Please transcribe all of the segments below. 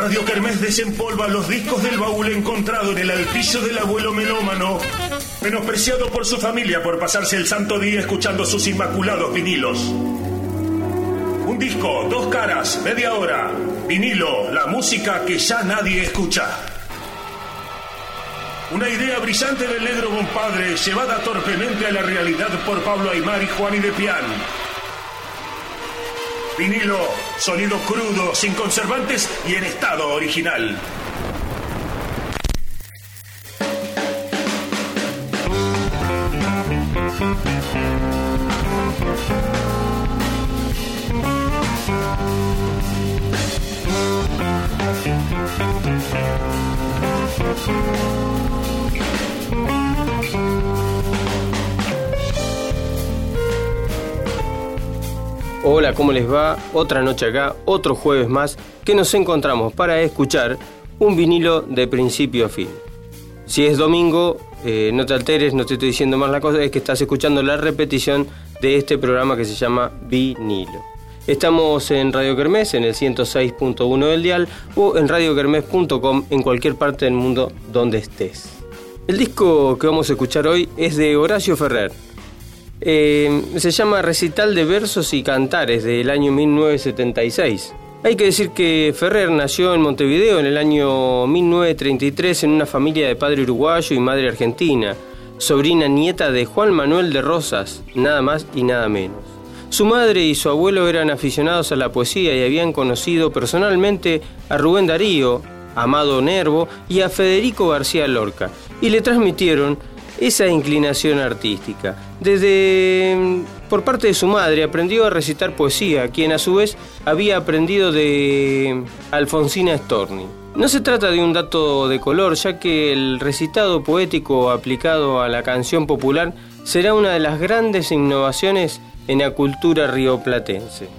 Radio Kermés desempolva los discos del baúl encontrado en el altillo del abuelo melómano, menospreciado por su familia por pasarse el santo día escuchando sus inmaculados vinilos. Un disco, 2 caras, media hora. Vinilo, la música que ya nadie escucha. Una idea brillante del negro compadre, llevada torpemente a la realidad por Pablo Aymar y Juan y de Pian. Vinilo, sonido crudo, sin conservantes y en estado original. Hola, ¿cómo les va? Otra noche acá, otro jueves más que nos encontramos para escuchar un vinilo de principio a fin. Si es domingo, no te alteres, no te estoy diciendo más la cosa, es que estás escuchando la repetición de este programa que se llama Vinilo. Estamos en Radio Kermés, en el 106.1 del dial, o en radiokermés.com en cualquier parte del mundo donde estés. El disco que vamos a escuchar hoy es de Horacio Ferrer. Se llama Recital de Versos y Cantares del año 1976. Hay que decir que Ferrer nació en Montevideo en el año 1933 en una familia de padre uruguayo y madre argentina, sobrina nieta de Juan Manuel de Rosas, nada más y nada menos. Su madre y su abuelo eran aficionados a la poesía y habían conocido personalmente a Rubén Darío, a Amado Nervo y a Federico García Lorca, y le transmitieron esa inclinación artística. Por parte de su madre aprendió a recitar poesía, quien a su vez había aprendido de Alfonsina Storni. No se trata de un dato de color, ya que el recitado poético aplicado a la canción popular será una de las grandes innovaciones en la cultura rioplatense.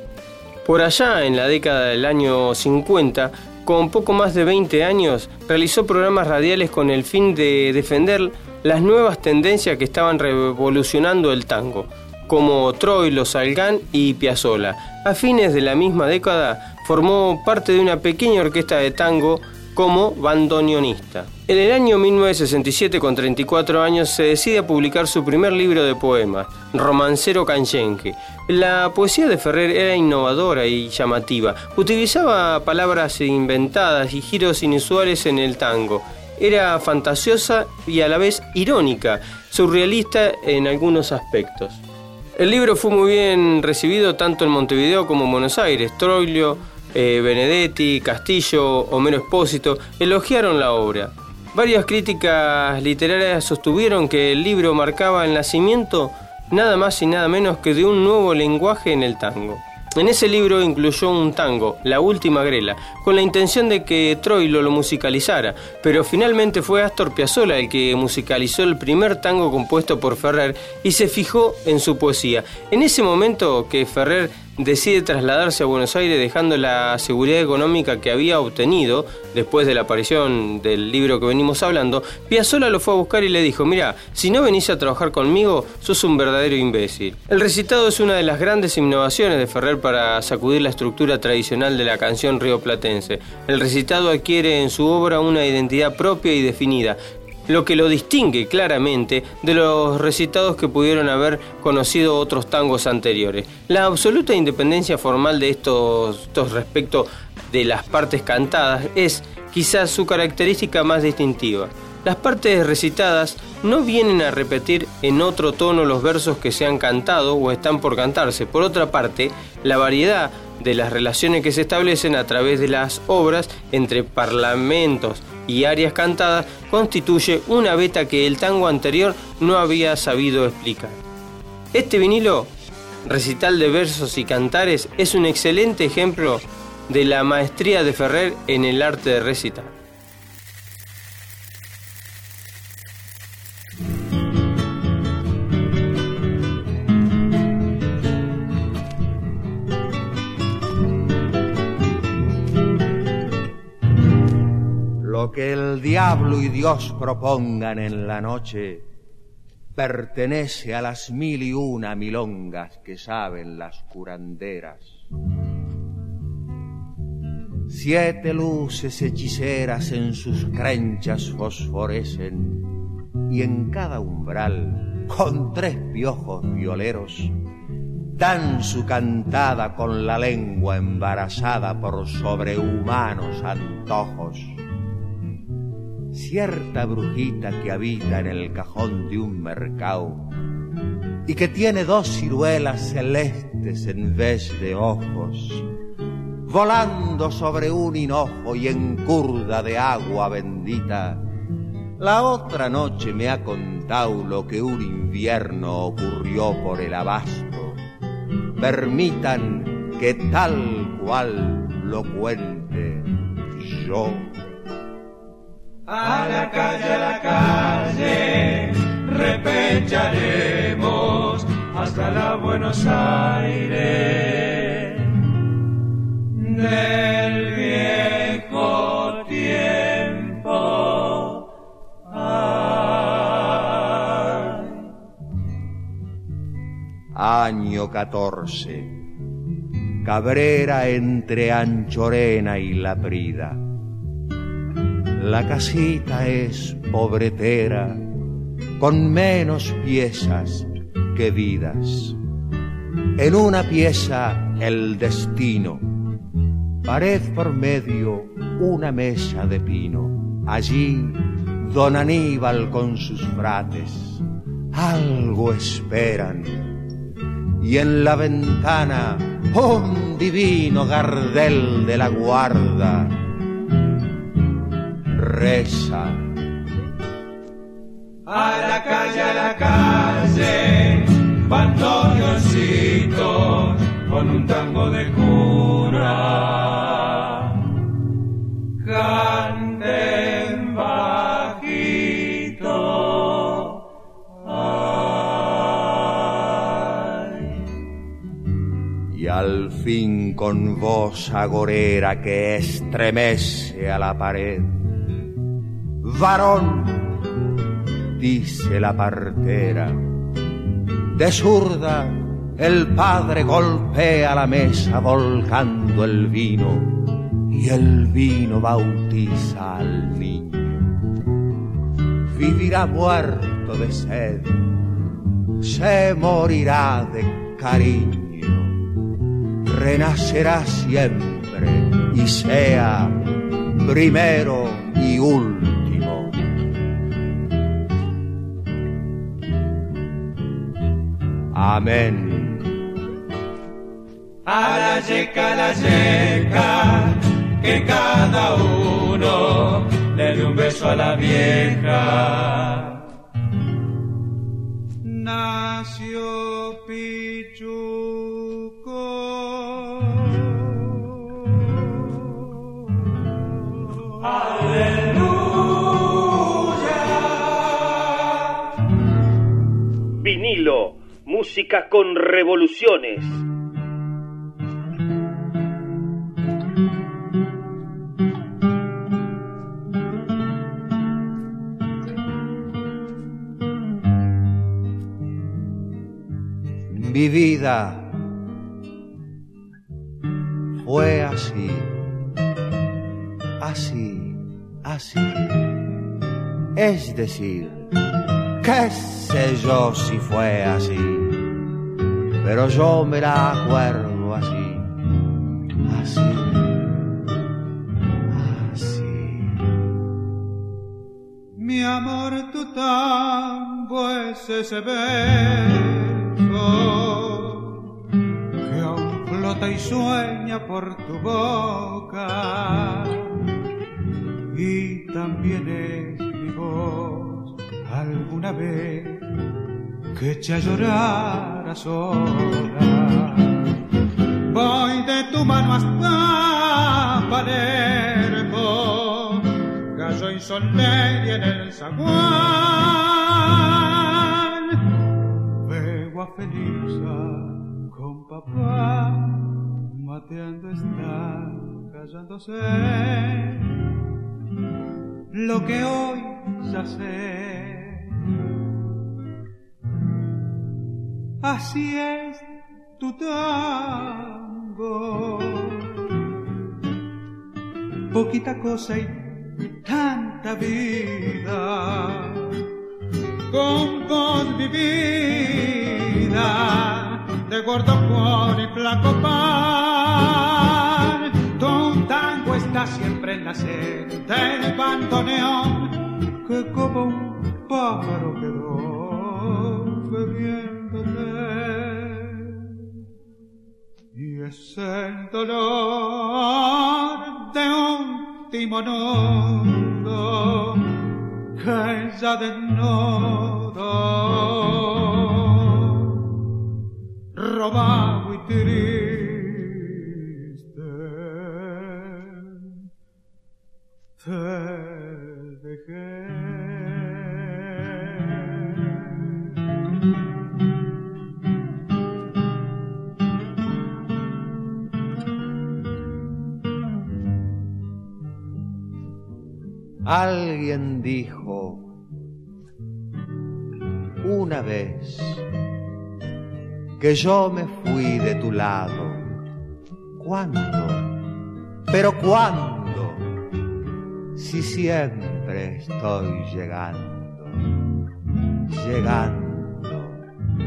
Por allá, en la década del año 50, con poco más de 20 años, realizó programas radiales con el fin de defender las nuevas tendencias que estaban revolucionando el tango, como Troilo, Salgán y Piazzolla. A fines de la misma década formó parte de una pequeña orquesta de tango como bandoneonista. En el año 1967, con 34 años, se decide a publicar su primer libro de poemas, Romancero Canyenque. La poesía de Ferrer era innovadora y llamativa. Utilizaba palabras inventadas y giros inusuales en el tango. Era fantasiosa y a la vez irónica, surrealista en algunos aspectos. El libro fue muy bien recibido tanto en Montevideo como en Buenos Aires. Troilo, Benedetti, Castillo, Homero Expósito elogiaron la obra. Varias críticas literarias sostuvieron que el libro marcaba el nacimiento nada más y nada menos que de un nuevo lenguaje en el tango. En ese libro incluyó un tango, La Última Grela, con la intención de que Troilo lo musicalizara, pero finalmente fue Astor Piazzolla el que musicalizó el primer tango compuesto por Ferrer y se fijó en su poesía. En ese momento que Ferrer decide trasladarse a Buenos Aires dejando la seguridad económica que había obtenido después de la aparición del libro que venimos hablando, Piazzolla lo fue a buscar y le dijo: mirá, si no venís a trabajar conmigo, sos un verdadero imbécil. El recitado es una de las grandes innovaciones de Ferrer para sacudir la estructura tradicional de la canción rioplatense. El recitado adquiere en su obra una identidad propia y definida, lo que lo distingue claramente de los recitados que pudieron haber conocido otros tangos anteriores. La absoluta independencia formal de estos respecto de las partes cantadas es quizás su característica más distintiva. Las partes recitadas no vienen a repetir en otro tono los versos que se han cantado o están por cantarse. Por otra parte, la variedad de las relaciones que se establecen a través de las obras entre parlamentos y áreas cantadas constituye una beta que el tango anterior no había sabido explicar. Este vinilo, Recital de Versos y Cantares, es un excelente ejemplo de la maestría de Ferrer en el arte de recitar. Lo que el diablo y Dios propongan en la noche pertenece a las 1001 milongas que saben las curanderas. 7 luces hechiceras en sus crenchas fosforecen, y en cada umbral, con 3 piojos violeros, dan su cantada con la lengua embarazada por sobrehumanos antojos. Cierta brujita que habita en el cajón de un mercado y que tiene 2 ciruelas celestes en vez de ojos, volando sobre un hinojo y en curda de agua bendita, la otra noche me ha contado lo que un invierno ocurrió por el abasto. Permitan que tal cual lo cuente yo. A la calle, repecharemos hasta la Buenos Aires del viejo tiempo. Ay. Año 14. Cabrera entre Anchorena y La Prida. La casita es pobretera, con menos piezas que vidas. En una pieza el destino, pared por medio una mesa de pino. Allí don Aníbal con sus frates algo esperan, y en la ventana un divino Gardel de la guarda reza. A la calle, bandoneoncitos con un tango de cuna, canten bajito. Ay. Y al fin con voz agorera que estremece a la pared: varón, dice la partera. De zurda el padre golpea la mesa volcando el vino, y el vino bautiza al niño. Vivirá muerto de sed, se morirá de cariño, renacerá siempre y sea primero y último. Amén. A la yeca, que cada uno le dé un beso a la vieja. Nació Pichuco. Aleluya. Vinilo, música con revoluciones. Mi vida fue así, así, así. Es decir, qué sé yo si fue así, pero yo me la acuerdo así, así, así. Mi amor, tu tango es ese beso que aún flota y sueña por tu boca, y también es mi voz alguna vez que echa a llorar a sola. Voy de tu mano hasta Palermo, gallo y soltería en el zaguán. Veo a Felisa con papá, mateando está, callándose. Lo que hoy ya sé, así es tu tango. poquita cosa y tanta vida. Con vos mi vida, de gordo cuore y flaco pan, tu tango está siempre en la sed del bandoneón, que como un pájaro quedó bebiéndote. Y es el dolor de un timonudo que ya desnudo, robado y triste, te dejé. Alguien dijo una vez que yo me fui de tu lado. ¿Cuándo? ¿Pero cuándo? Si siempre estoy llegando, llegando,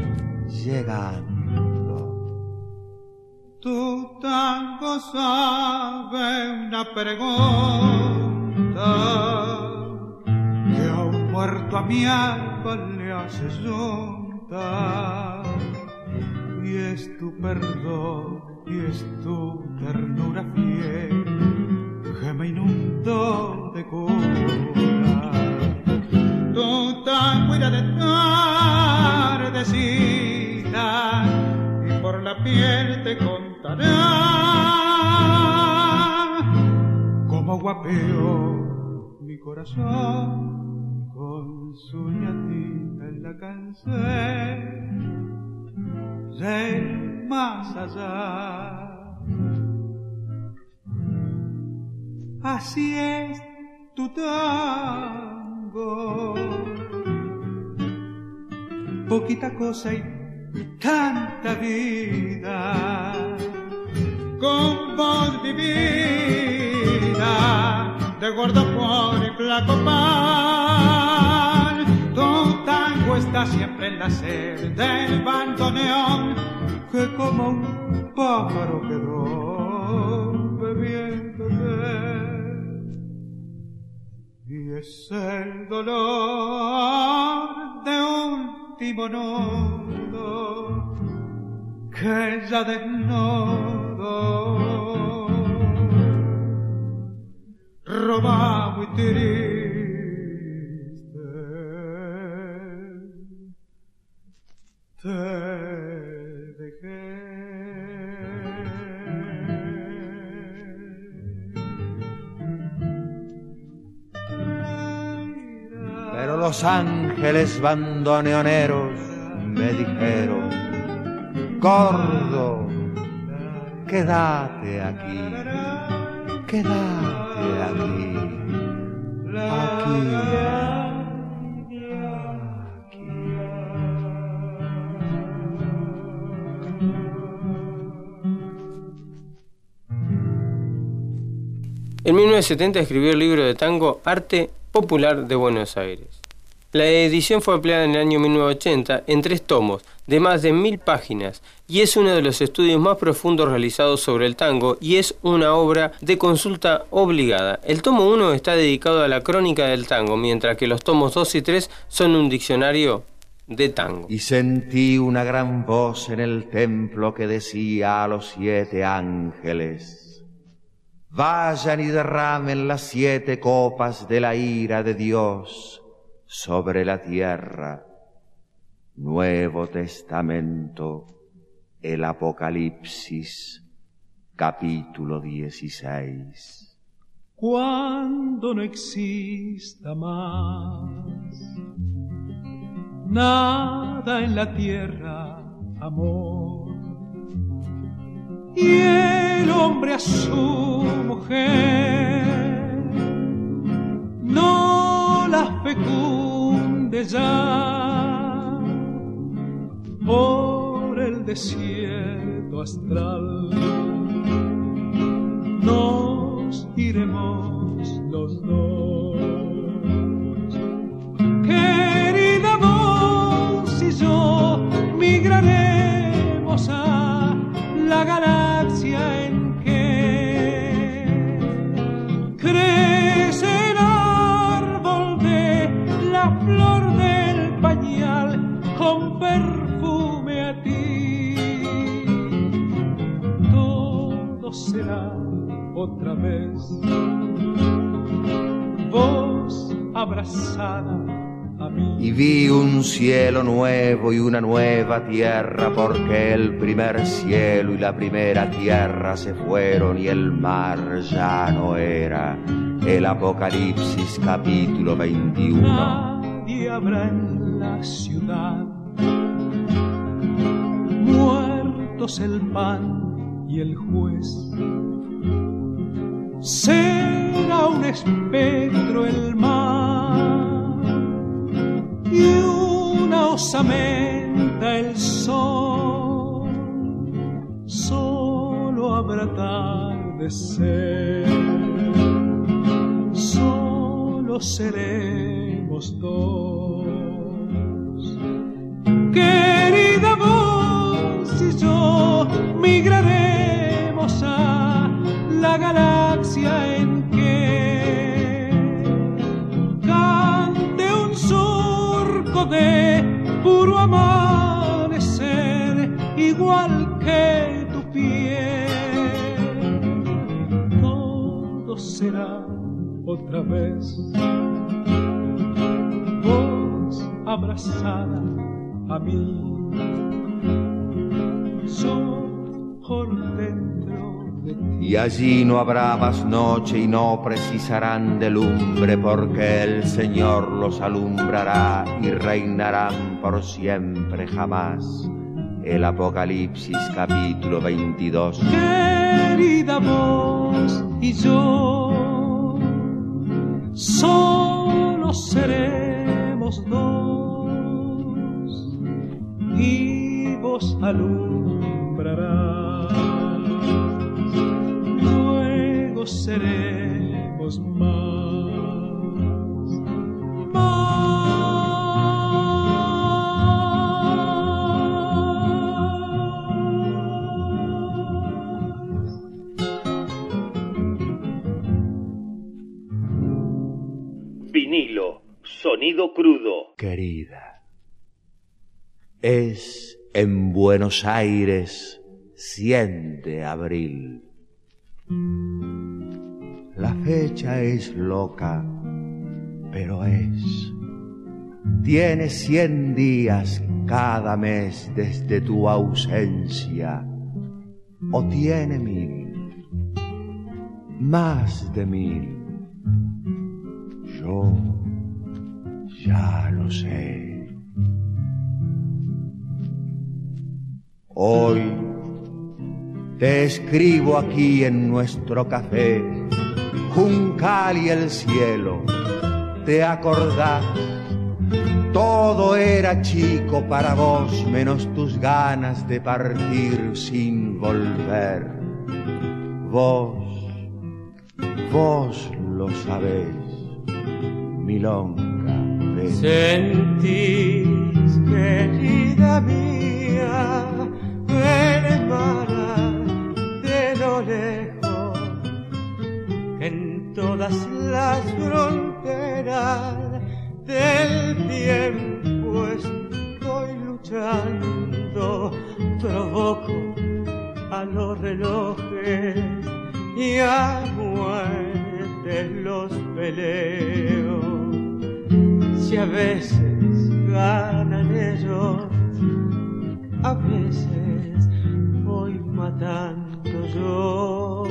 llegando. Tu tango sabe una pregunta que a un muerto a mi alma le hace junta, y es tu perdón y es tu ternura fiel que me inundó de cura. Tu tango irá de tardecita y por la piel te contará como guapeó mi corazón con su ñatita en la cancel del más allá. Así es tu tango, poquita cosa y tanta vida. Con vos mi vida, de gordo cuore y flaco pan, tu tango está siempre en la sed del bandoneón, que como un pájaro quedó bebiéndote. Y es el dolor de un timonudo que ya desnudo, robado y triste, te dejé. Pero los ángeles bandoneoneros me dijeron: gordo, quédate aquí, quédate aquí, aquí, aquí. En 1970 escribió el libro de tango Arte Popular de Buenos Aires. La edición fue ampliada en el año 1980 en 3 tomos de más de 1000 páginas y es uno de los estudios más profundos realizados sobre el tango y es una obra de consulta obligada. El tomo 1 está dedicado a la crónica del tango, mientras que los tomos 2 y 3 son un diccionario de tango. Y sentí una gran voz en el templo que decía a los 7 ángeles: vayan y derramen las 7 copas de la ira de Dios sobre la tierra. Nuevo Testamento, el Apocalipsis, capítulo 16. Cuando no exista más nada en la tierra, amor, y el hombre a su mujer no la fecunde ya, por el desierto astral nos iremos los dos. Querida, vos y yo migraremos a la galaxia en que crece el árbol de la flor del pañal con perfume a ti. Todo será otra vez, vos abrazada a mí. Y vi un cielo nuevo y una nueva tierra, porque el primer cielo y la primera tierra se fueron y el mar ya no era. El Apocalipsis capítulo 21. Nadie habrá en la ciudad, muertos el pan y el juez. Será un espectro el mar y una osamenta el sol. Solo habrá atardecer, solo seremos dos. Querida, vos y yo migraremos a la galaxia en que cante un surco de puro amanecer, igual que tu piel. Todo será otra vez, vos abrazada a mí, yo por dentro de ti. Y allí no habrá más noche y no precisarán de lumbre, porque el Señor los alumbrará y reinarán por siempre jamás. El Apocalipsis capítulo 22. Querida, vos y yo solo seremos dos, y vos alumbrarás, luego seremos más. Vinilo, sonido crudo. Querida, es en Buenos Aires 100 de abril. La fecha es loca, pero es. Tiene 100 días cada mes desde tu ausencia, o tiene 1000, más de 1000. Yo ya lo sé. Hoy te escribo aquí en nuestro café, Juncal y el cielo, ¿te acordás? Todo era chico para vos, menos tus ganas de partir sin volver. Vos lo sabés, milonga. Sentís, querida mía, el emanar de lo lejos, en todas las fronteras del tiempo estoy luchando, provoco a los relojes y a muerte los peleo. Si a veces ganan ellos, a veces voy matando yo.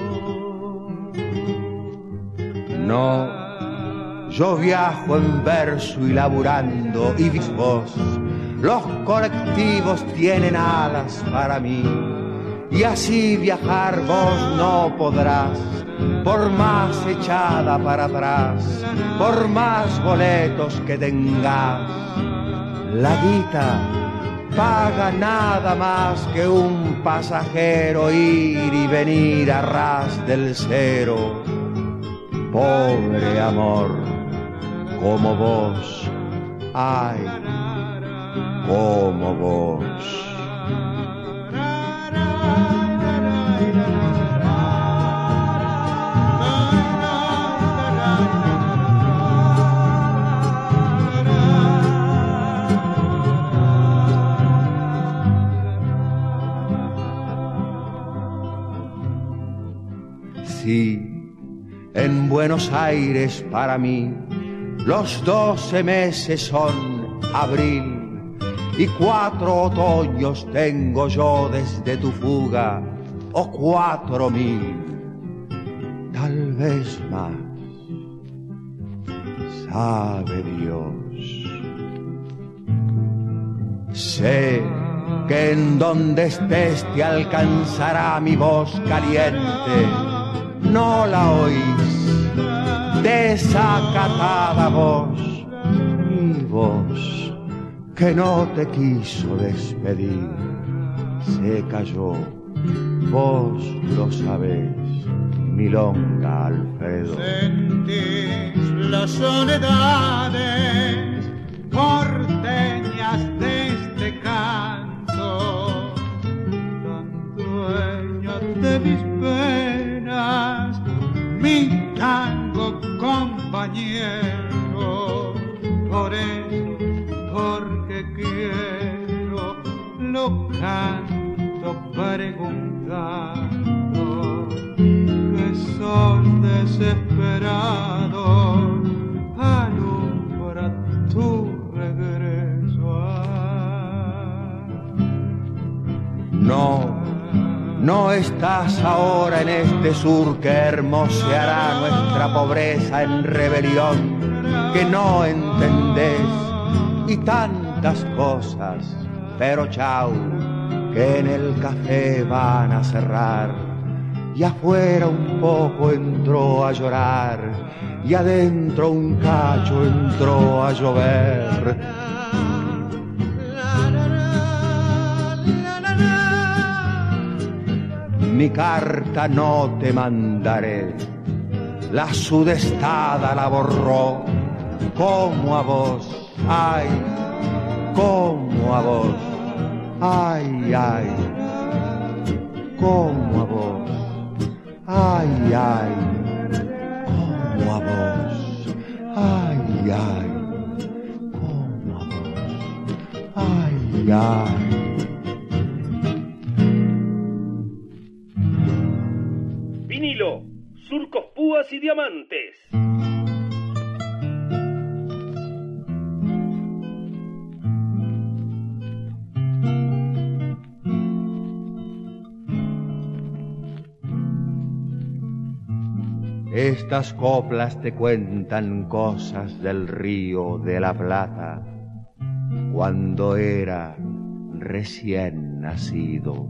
No, yo viajo en verso y laburando, y vos, los colectivos tienen alas para mí, y así viajar vos no podrás, por más echada para atrás, por más boletos que tengas. La guita paga nada más que un pasajero ir y venir a ras del cero. pobre amor, como vos, ay, como vos. Sí, en Buenos Aires para mí los 12 meses son abril y 4 otoños tengo yo desde tu fuga, o 4000, tal vez más, sabe Dios. Sé que en donde estés te alcanzará mi voz caliente. No la oís, desacatada voz, mi voz que no te quiso despedir, se cayó, vos lo sabés, milonga Alfredo. Sentís las soledades porteñas de este canto, tan dueño de mis penas, mi tango compañero. Por eso, porque quiero, lo canto preguntando, que sos desesperado, alumbra tu regreso. No estás ahora en este sur que hermoseará nuestra pobreza en rebelión, que no entendés, y tantas cosas, pero chau, que en el café van a cerrar, y afuera un poco entró a llorar, y adentro un cacho entró a llover. Mi carta no te mandaré, la sudestada la borró, como a vos, ay, como a vos, ay, ay, como a vos, ay, ay, como a vos, ay, ay, como a vos, ay, ay. Vinilo, surcos, púas y diamantes. Estas coplas te cuentan cosas del río de la Plata, cuando era recién nacido.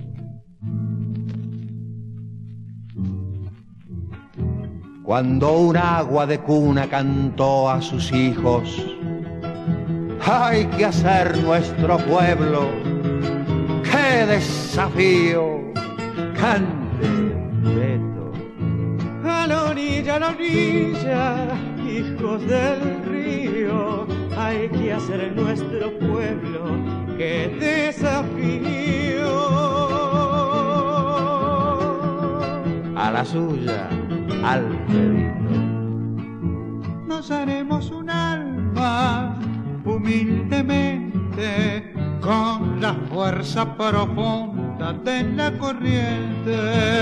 Cuando un agua de cuna cantó a sus hijos, hay que hacer nuestro pueblo, qué desafío, cante Beto. A la orilla, hijos del río, hay que hacer nuestro pueblo, qué desafío. A la suya, Alfredito. Nos haremos un alma humildemente con la fuerza profunda de la corriente.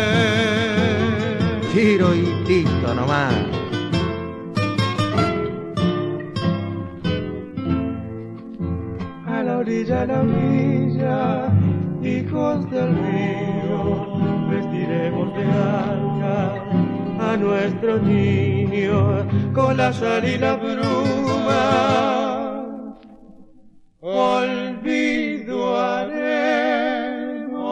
Tiro y tito nomás. A la orilla, hijos del río, vestiremos de arca a nuestro niño con la sal y la bruma. Olvido haremos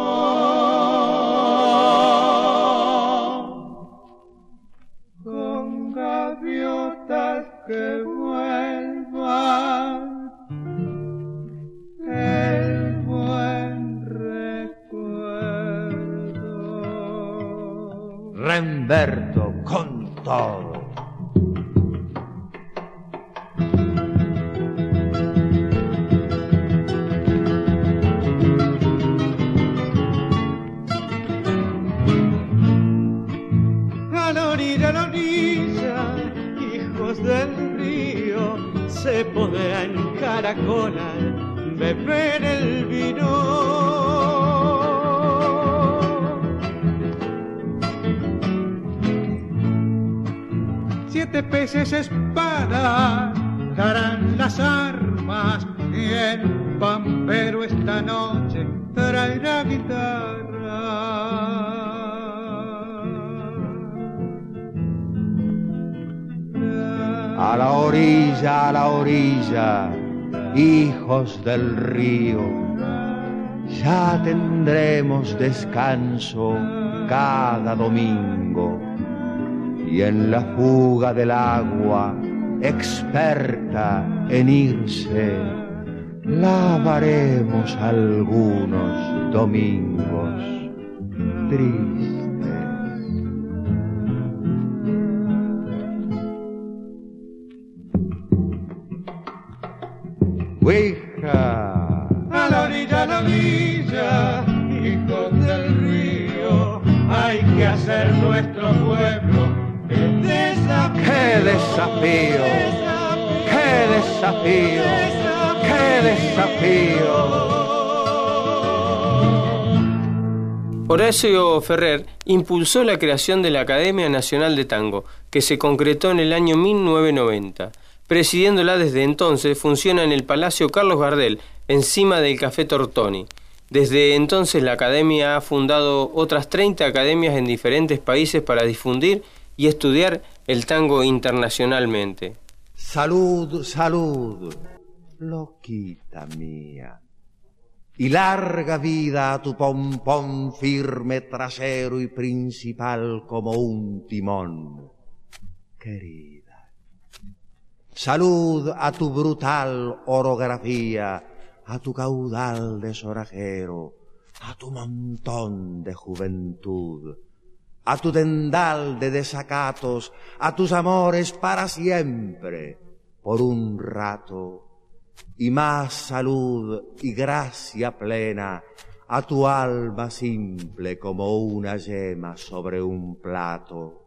con gaviotas que vuelvan el buen recuerdo. Remberto con todo. la cola, beber el vino. Siete peces espada darán las armas y el pampero esta noche traerá guitarra. A la orilla, hijos del río, ya tendremos descanso cada domingo. Y en la fuga del agua, experta en irse, lavaremos algunos domingos tristes. Ouija. A la orilla, hijos del río, hay que hacer nuestro pueblo el desafío. ¡Qué desafío! ¡Qué desafío! ¡Qué desafío! Horacio Ferrer impulsó la creación de la Academia Nacional de Tango, que se concretó en el año 1990. Presidiéndola desde entonces, funciona en el Palacio Carlos Gardel, encima del Café Tortoni. Desde entonces la Academia ha fundado otras 30 academias en diferentes países para difundir y estudiar el tango internacionalmente. Salud, salud, loquita mía. Y larga vida a tu pompón firme trasero y principal como un timón, querida. Salud a tu brutal orografía, a tu caudal de sorajero, a tu montón de juventud, a tu tendal de desacatos, a tus amores para siempre, por un rato, y más salud y gracia plena a tu alma simple como una yema sobre un plato.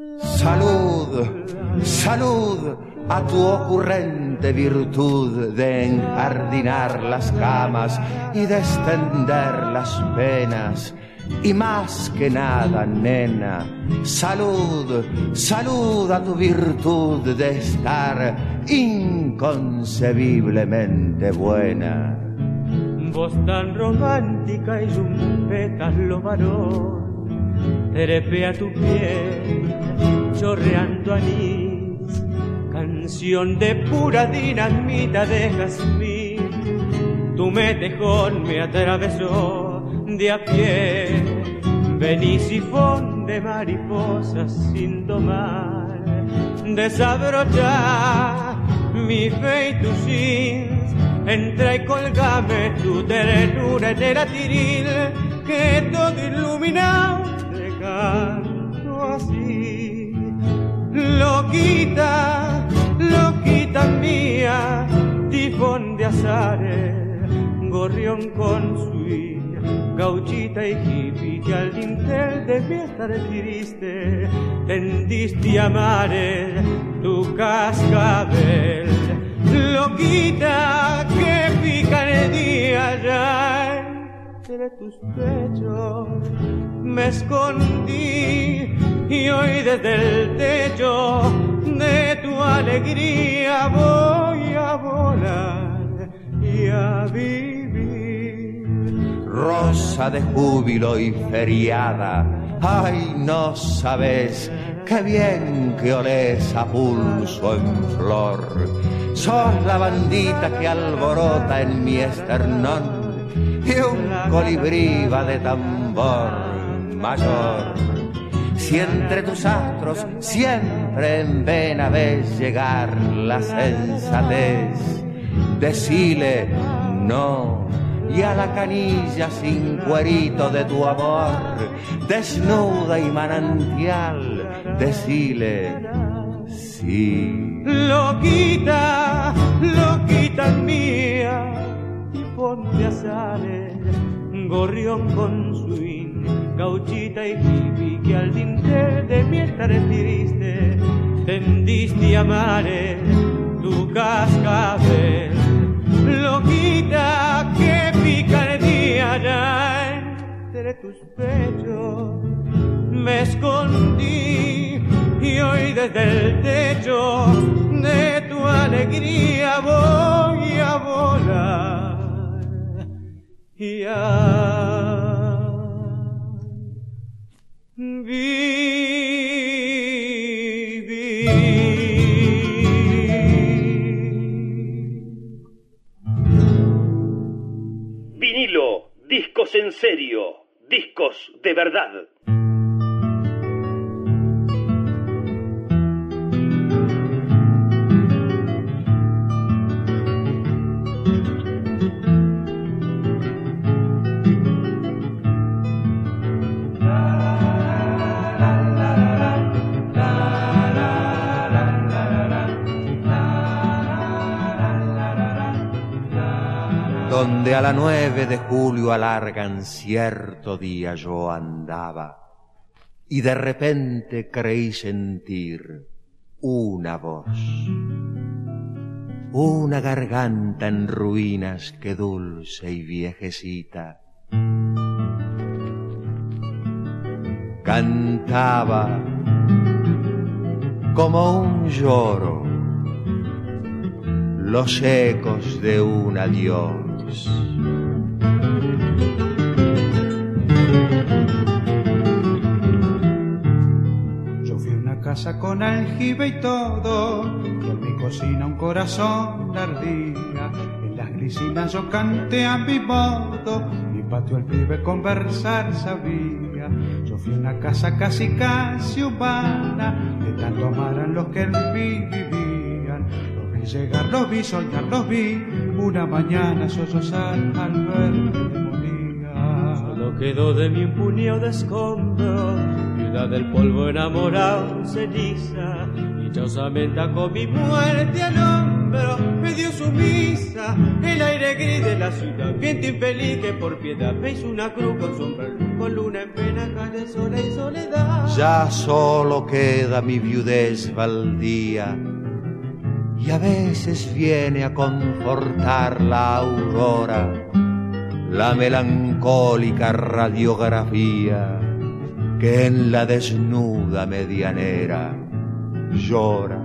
Salud, salud a tu ocurrente virtud de enjardinar las camas y de extender las penas. Y más que nada, nena, salud, salud a tu virtud de estar inconcebiblemente buena. Vos tan romántica y un pétalo varón, trepea tu piel, chorreando anís, canción de pura dinamita de jazmín. Tu metejón me atravesó de a pie, vení sifón de mariposas sin domar, desabrochá mi fe y tus jeans, entra y colgame tu ternura en el atiril, que todo iluminado te canto así. Loquita, loquita mía, tifón de azares, gorrión con suite, gauchita y hippie, que al dintel de mi estar triste tendiste a mares tu cascabel. Loquita que pica el día ya entre tus pechos me escondí, y hoy desde el techo de tu alegría voy a volar y a vivir. Rosa de júbilo y feriada, ay, no sabes qué bien que olés a pulso en flor. Sos la bandita que alborota en mi esternón y un colibrí va de tambor mayor. Si entre tus astros siempre en vena ves llegar la sensatez, decile no. Y a la canilla sin cuerito de tu amor, desnuda y manantial, decile sí. Loquita, loquita mía, tifón de azares, gorrión con swing, gauchita y hippie, que al dintel de mi estar triste tendiste a mares tu cascabel. tus pechos me escondí y hoy desde el techo de tu alegría voy a volar y a vivir. Vinilo, discos en serio, discos de verdad. Donde a la 9 de julio alargan cierto día yo andaba y de repente creí sentir una voz, una garganta en ruinas que dulce y viejecita cantaba como un lloro los ecos de un adiós. Yo fui a una casa con aljibe y todo, y en mi cocina un corazón ardía. En las grisinas yo canté a mi modo, mi patio el pibe conversar sabía. Yo fui a una casa casi humana, de tanto amaran los que en mí vivían. Los vi llegar, los vi soñar, los vi una mañana sollozar al ver que moría. Solo quedó de mí un puñado de escombros, viuda del polvo enamorado ceniza. Dichosamente con mi muerte al hombro me dio su misa. El aire gris de la ciudad, viento infeliz que por piedad me hizo una cruz con sombra, con luna en pena, calle sola y soledad. Ya solo queda mi viudez baldía y a veces viene a confortar la aurora, la melancólica radiografía que en la desnuda medianera llora.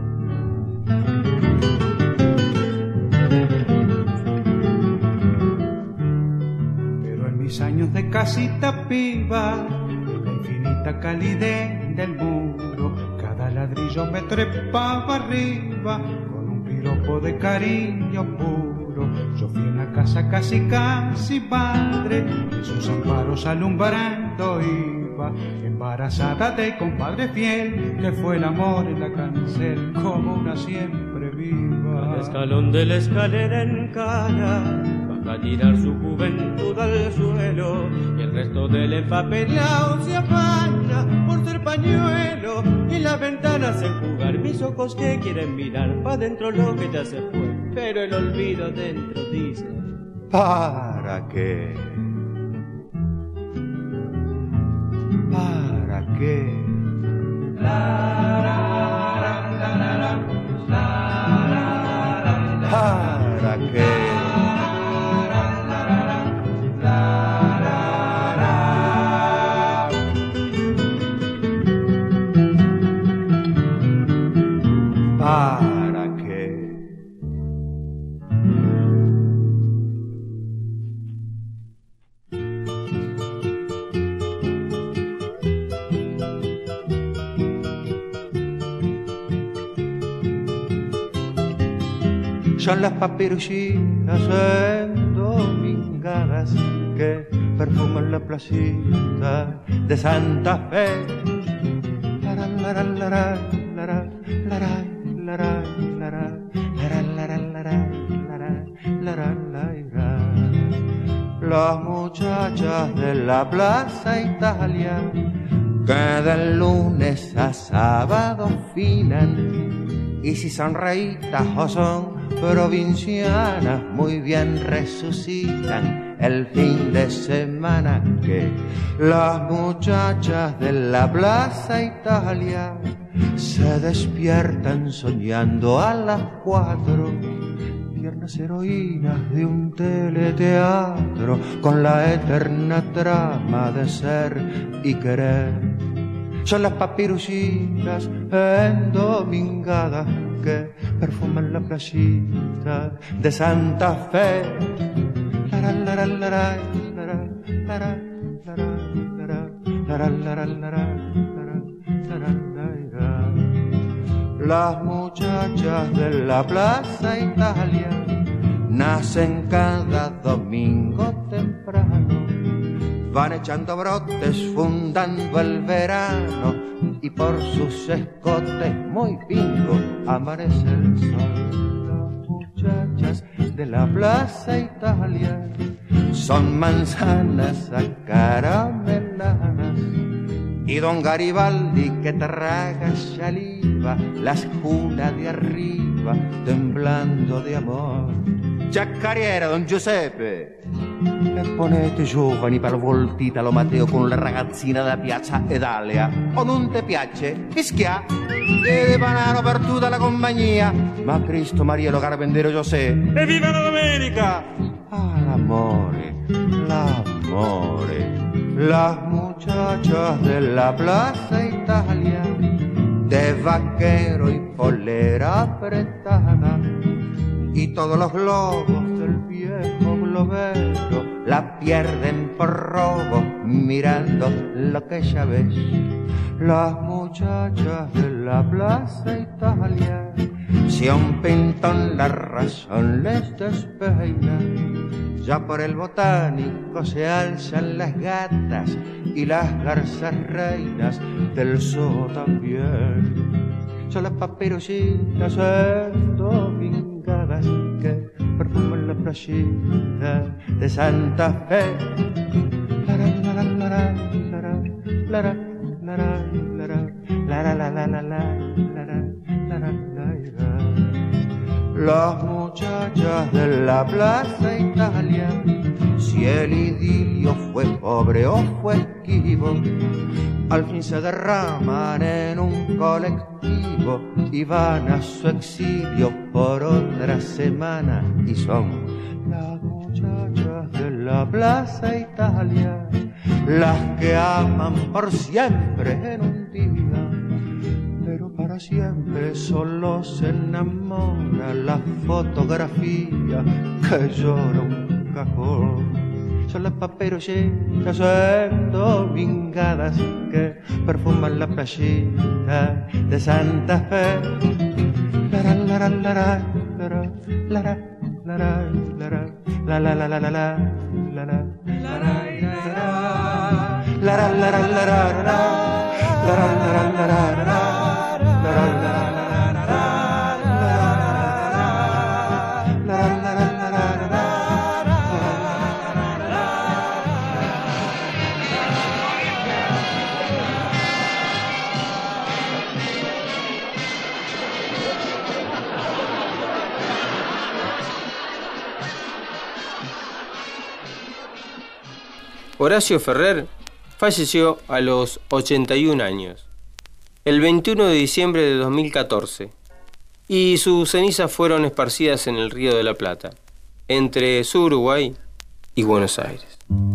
Pero en mis años de casita piba, en la infinita calidez del muro, cada ladrillo me trepaba arriba con un piropo de cariño puro. Yo fui a una casa casi madre, en sus amparos alumbrando iba, embarazada de compadre fiel, que fue el amor en la cancel como una siempre viva. Al escalón de la escalera en cara, baja a tirar su juventud al suelo, y el resto del empapelado se afana por ser pañuelo, y las ventanas enjugar mis ojos que quieren mirar pa' dentro lo que ya se fue, pero el olvido dentro dice: ¿para qué? ¿Para qué? ¿Para qué? ¿Para qué? Son las papiruchitas endomingadas que perfuman la placita de Santa Fe. Lara, lara, lara, lara, lara, lara, lara, lara, lara, lara, lara, lara. Las muchachas de la Plaza Italia que del lunes a sábado finan, y si son reitas o son provincianas muy bien resucitan el fin de semana. Que las muchachas de la Plaza se despiertan soñando a las 4 y tiernas heroínas de un teleteatro con la eterna trama de ser y querer. Son las papirusitas endomingadas que perfuman la playita de Santa Fe. Las muchachas de la Plaza Italia nacen cada domingo temprano, van echando brotes fundando el verano y por sus escotes muy pingo amanece el sol. Las muchachas de la Plaza Italia son manzanas acarameladas y don Garibaldi que traga saliva las jura de arriba temblando de amor. Giacariera, don Giuseppe, e ponete giovani per voltita lo Matteo con la ragazzina da piazza Edalia. O non te piace? Fischia e di panaro per tutta la compagnia. Ma Cristo Maria lo carpentiero José. E viva la domenica! Ah, l'amore, l'amore. Las muchachas de la Plaza Italia, de vaquero y polera apretada, y todos los globos del viejo globero la pierden por robo mirando lo que ya ves. Las muchachas de la Plaza Italia, si a un pintón la razón les despeina, ya por el Botánico se alzan las gatas y las garzas reinas del zoo también. Son las papirusitas endomingadas que perfuman la playita de Santa Fe. Las muchachas de la Plaza Italia, si el idilio fue pobre o fue esquivo, al fin se derraman en un colectivo y van a su exilio por otra semana. Y son las muchachas de la Plaza Italia, las que aman por siempre en un día, pero para siempre solo se enamora la fotografía que llora un cajón. Son las papirusitas endomingadas que perfuman la playita de Santa Fe. Lara, lara, lara, lara, lara, lara, lara, la la la la la la la la lara, lara, lara, lara, Horacio Ferrer falleció a los 81 años, el 21 de diciembre de 2014, y sus cenizas fueron esparcidas en el Río de la Plata, entre su Uruguay y Buenos Aires.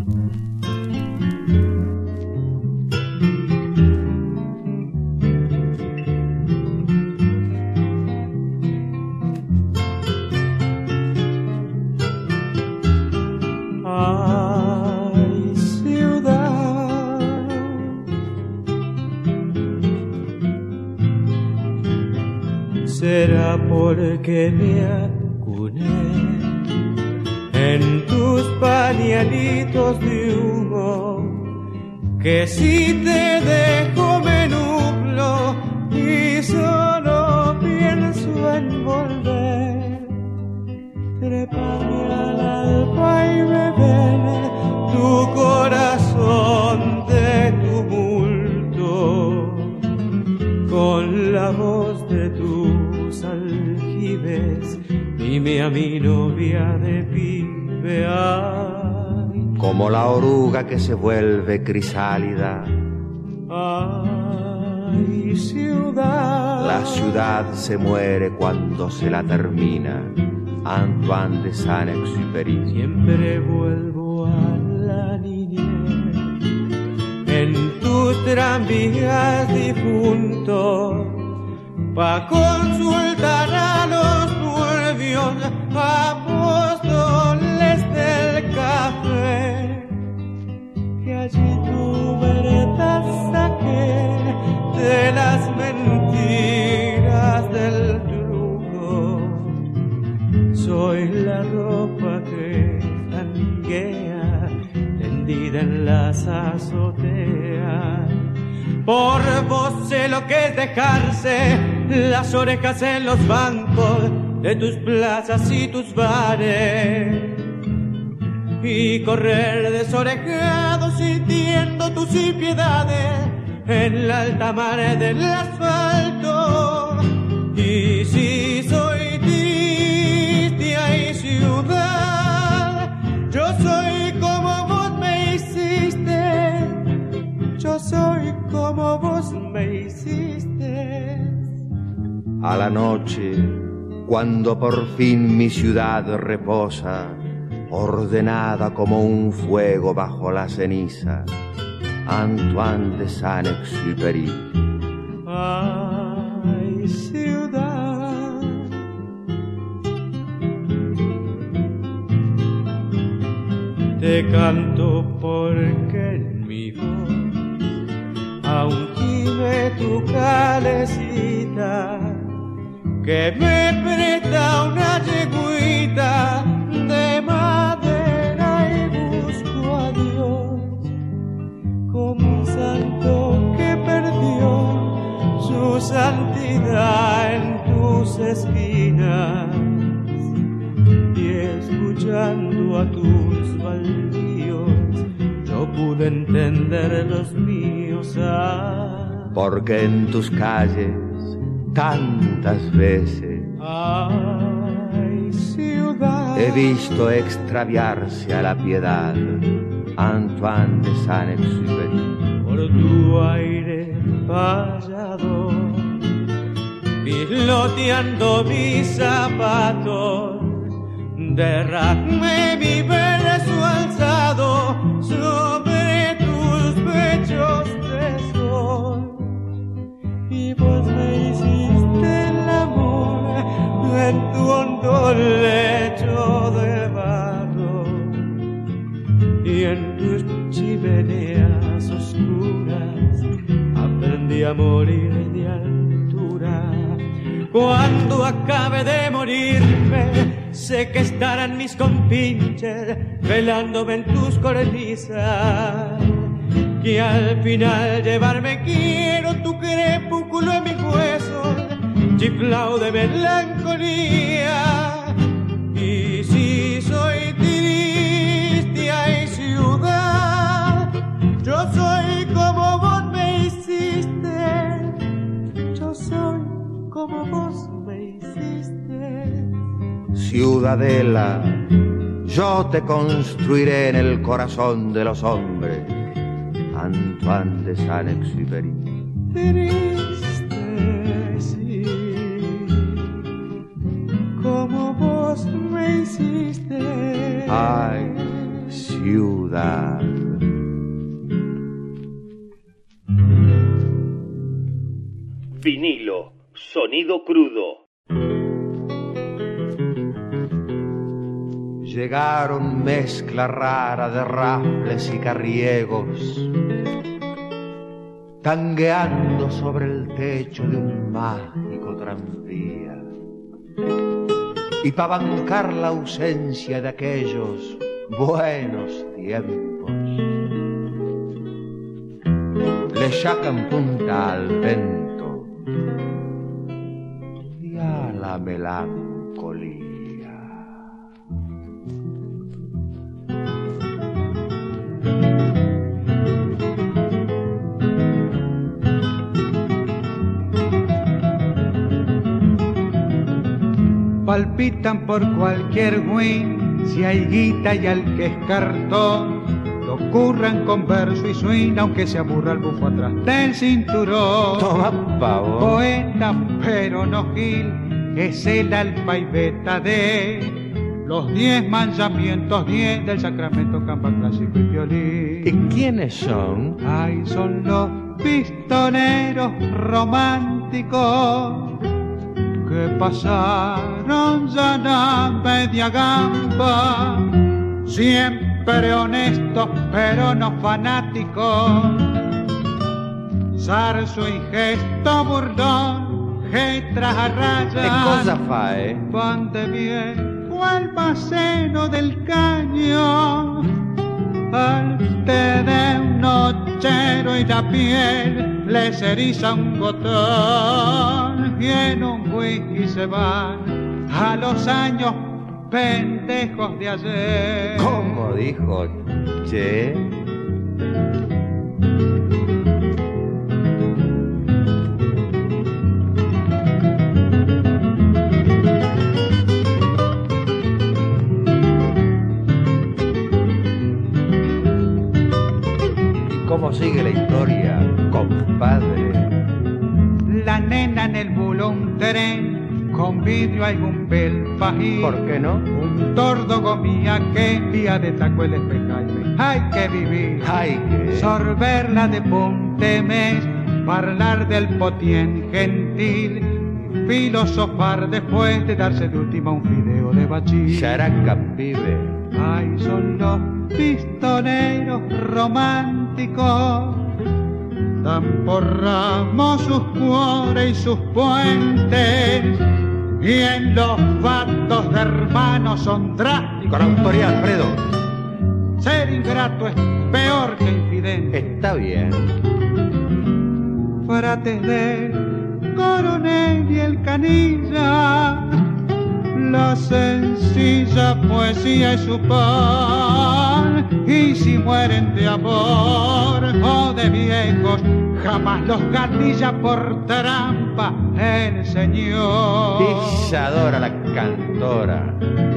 Será porque me acuné en tus pañuelitos de humo, que si te dejo me nublo y solo pienso en volver. Trépame al alba y beber tu corazón de tumulto con la voz de tus aljibes. Dime a mi novia de pibe, ay, como la oruga que se vuelve crisálida. Ay, ciudad, la ciudad se muere cuando se la termina. Antoine de Saint-Exupéry. Siempre vuelvo a la niñez, en tus tranvías difuntos, pa' consultar a los turbios apóstoles del café, que allí tu verdad saqué de las mentiras del truco. Soy la ropa que tanguea tendida en las azoteas. Por vos sé lo que es dejarse las orejas en los bancos de tus plazas y tus bares, y correr desorejado sintiendo tus impiedades en la alta mar del asfalto. Y si soy triste y ciudad, yo soy como vos me hiciste, yo soy como vos me hiciste. A la noche, cuando por fin mi ciudad reposa, ordenada como un fuego bajo la ceniza, Antoine de Saint-Exupéry. Ay, ciudad, te canto porque en mi voz aún gime tu calecita, que me presta una yegüita de madera y busco a Dios como un santo que perdió su santidad en tus esquinas, y escuchando a tus baldíos yo pude entender los míos. Porque en tus calles tantas veces, ay, ciudad, he visto extraviarse a la piedad Antoine de Saint-Exupéry. por tu aire vallado, piloteando mis zapatos, derramé mi verso alzado sobre tus pechos de sol, y vos me hiciste el amor en tu hondo lecho de barro, y en tus chimeneas oscuras aprendí a morir de altura. Cuando acabe de morirme, sé que estarán mis compinches velándome en tus cornisas, que al final llevarme quiero tu crepúsculo en mis huesos, chiflao de melancolía. Y si soy triste y ciudad, yo soy como vos me hiciste, yo soy como vos me hiciste. Ciudadela, yo te construiré en el corazón de los hombres, Antoine de Saint-Exupéry. Triste, sí, como vos me hiciste. Ay, ciudad. Vinilo, sonido crudo. Llegaron mezcla rara de rafles y carriegos, tangueando sobre el techo de un mágico tranvía. Y para bancar la ausencia de aquellos buenos tiempos, le sacan punta al vento y a la melancolía. Palpitan por cualquier win, si hay guita y al que es cartón, lo curran con verso y swing, aunque se aburra el bufo atrás del cinturón. Toma pavo. Poeta pero no gil, es el alfa y beta de los 10 mandamientos, 10 del sacramento, campa clásico y violín. ¿Y quiénes son? Ay, son los pistoleros románticos que pasaron ya la media gamba, siempre honestos pero no fanáticos. Zarzo y gesto burlón, getras a rayas. ¿Qué cosa fa, Pan de viejo al seno del caño, al té de un nochero y la piel les eriza un botón, y en un whisky se van a los años pendejos de ayer. ¿Cómo dijo, che? ¿Cómo sigue la historia, compadre? La nena en el bulo, un tren, con vidrio algún pelfajín. ¿Por qué no? Un tordo comía que día de taco el espejaime. Hay que vivir, Hay que... sorberla de puntemes, hablar del potien gentil, filosofar después de darse de última un fideo de bachín. Characa, pibe. Ay, son los pistoleros románticos, dan por ramos sus cuores y sus puentes, y en los bandos de hermanos son drásticos. Con autoría, Alfredo. Ser ingrato es peor que infidente. Está bien. Frates del coronel y el canilla, la sencilla poesía es su pan, y si mueren de amor o de viejos, jamás los gatilla por trampa el señor. Pisadora la cantora.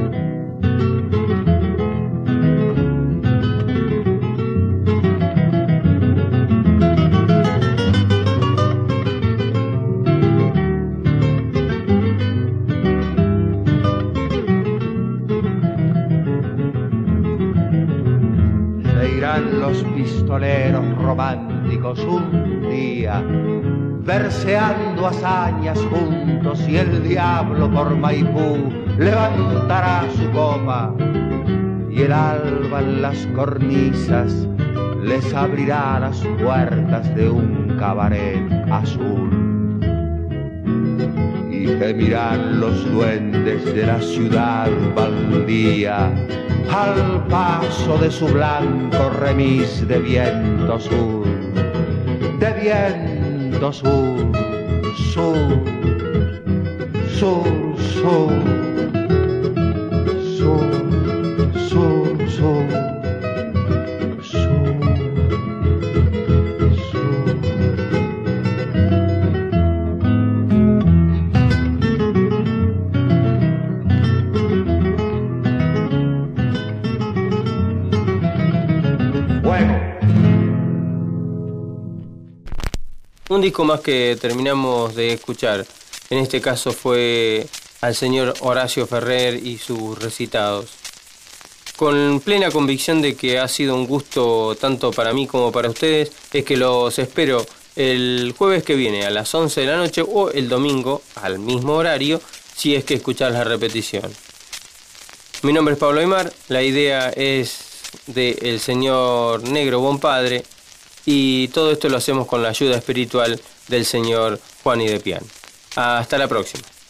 Los pistoleros románticos un día verseando hazañas juntos, y el diablo por Maipú levantará su copa, y el alba en las cornisas les abrirá las puertas de un cabaret azul, y gemirán los duendes de la ciudad baldía al paso de su blanco remis de viento sur, de viento sur, sur, sur, sur, sur, sur, sur. Un disco más que terminamos de escuchar, en este caso fue al señor Horacio Ferrer y sus recitados. Con plena convicción de que ha sido un gusto tanto para mí como para ustedes, es que los espero el jueves que viene a las 11 de la noche o el domingo al mismo horario, si es que escuchás la repetición. Mi nombre es Pablo Aymar, la idea es del señor Negro Bonpadre, y todo esto lo hacemos con la ayuda espiritual del señor Juan y de Pian. Hasta la próxima.